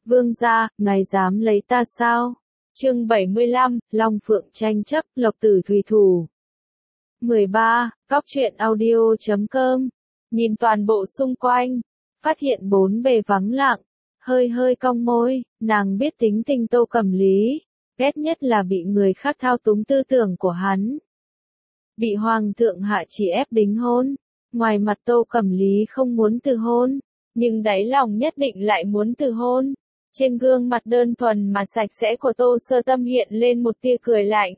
Vương gia, ngài dám lấy ta sao? Chương 75, Long Phượng tranh chấp, Lộc Tử thủy thủ. 13. Cóc truyện audio.com. Nhìn toàn bộ xung quanh, phát hiện bốn bề vắng lặng, hơi cong môi, nàng biết tính tình Tô Cẩm Lý, ghét nhất là bị người khác thao túng tư tưởng của hắn. Bị hoàng thượng hạ chỉ ép đính hôn, ngoài mặt Tô Cẩm Lý không muốn từ hôn, nhưng đáy lòng nhất định lại muốn từ hôn. Trên gương mặt đơn thuần mà sạch sẽ của Tô Sơ Tâm hiện lên một tia cười lạnh.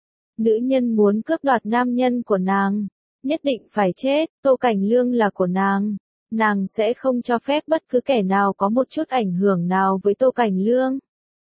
Nữ nhân muốn cướp đoạt nam nhân của nàng, nhất định phải chết. Tô Cảnh Lương là của nàng sẽ không cho phép bất cứ kẻ nào có một chút ảnh hưởng nào với Tô Cảnh Lương.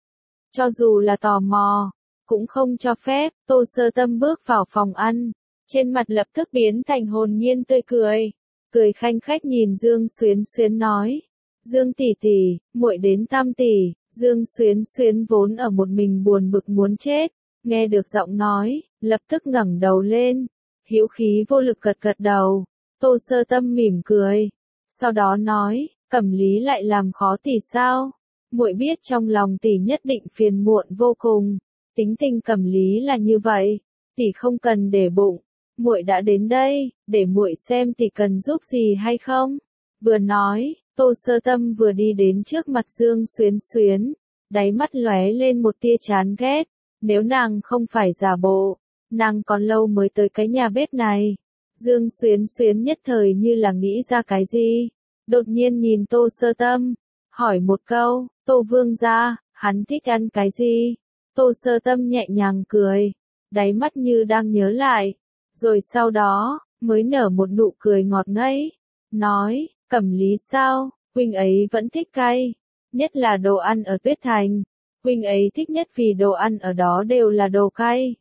Cho dù là tò mò, cũng không cho phép. Tô Sơ Tâm bước vào phòng ăn, trên mặt lập tức biến thành hồn nhiên tươi cười, cười khanh khách nhìn Dương Xuyến Xuyến nói. Dương tỷ tỷ, muội đến thăm tỷ. Dương Xuyến Xuyến vốn ở một mình buồn bực muốn chết, nghe được giọng nói, lập tức ngẩng đầu lên, hữu khí vô lực gật đầu. Tô Sơ Tâm mỉm cười, sau đó nói, Cẩm Lý lại làm khó tỷ sao? Muội biết trong lòng tỷ nhất định phiền muộn vô cùng, tính tình Cẩm Lý là như vậy, tỷ không cần để bụng. Muội đã đến đây, để muội xem tỷ cần giúp gì hay không. Vừa nói, Tô Sơ Tâm vừa đi đến trước mặt Dương Xuyến Xuyến, đáy mắt lóe lên một tia chán ghét. Nếu nàng không phải giả bộ, nàng còn lâu mới tới cái nhà bếp này. Dương Xuyến Xuyến nhất thời như là nghĩ ra cái gì, đột nhiên nhìn Tô Sơ Tâm, hỏi một câu, Tô Vương gia, hắn thích ăn cái gì? Tô Sơ Tâm nhẹ nhàng cười, đáy mắt như đang nhớ lại, rồi sau đó, mới nở một nụ cười ngọt ngấy, nói, Cẩm Lý sao, huynh ấy vẫn thích cay, nhất là đồ ăn ở Tuyết Thành, huynh ấy thích nhất vì đồ ăn ở đó đều là đồ cay.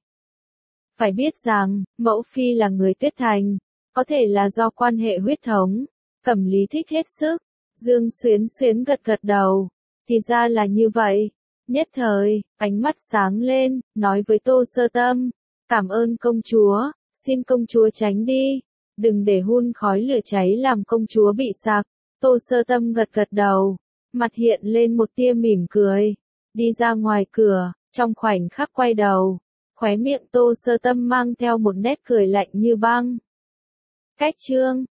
Phải biết rằng, mẫu phi là người Tuyết Thành, có thể là do quan hệ huyết thống, Cẩm Lý thích hết sức. Dương Xuyến Xuyến gật đầu, thì ra là như vậy. Nhất thời, ánh mắt sáng lên, nói với Tô Sơ Tâm, cảm ơn công chúa, xin công chúa tránh đi, đừng để hun khói lửa cháy làm công chúa bị sặc. Tô Sơ Tâm gật đầu, mặt hiện lên một tia mỉm cười, đi ra ngoài cửa, trong khoảnh khắc quay đầu, khóe miệng Tô Sơ Tâm mang theo một nét cười lạnh như băng. Cách chương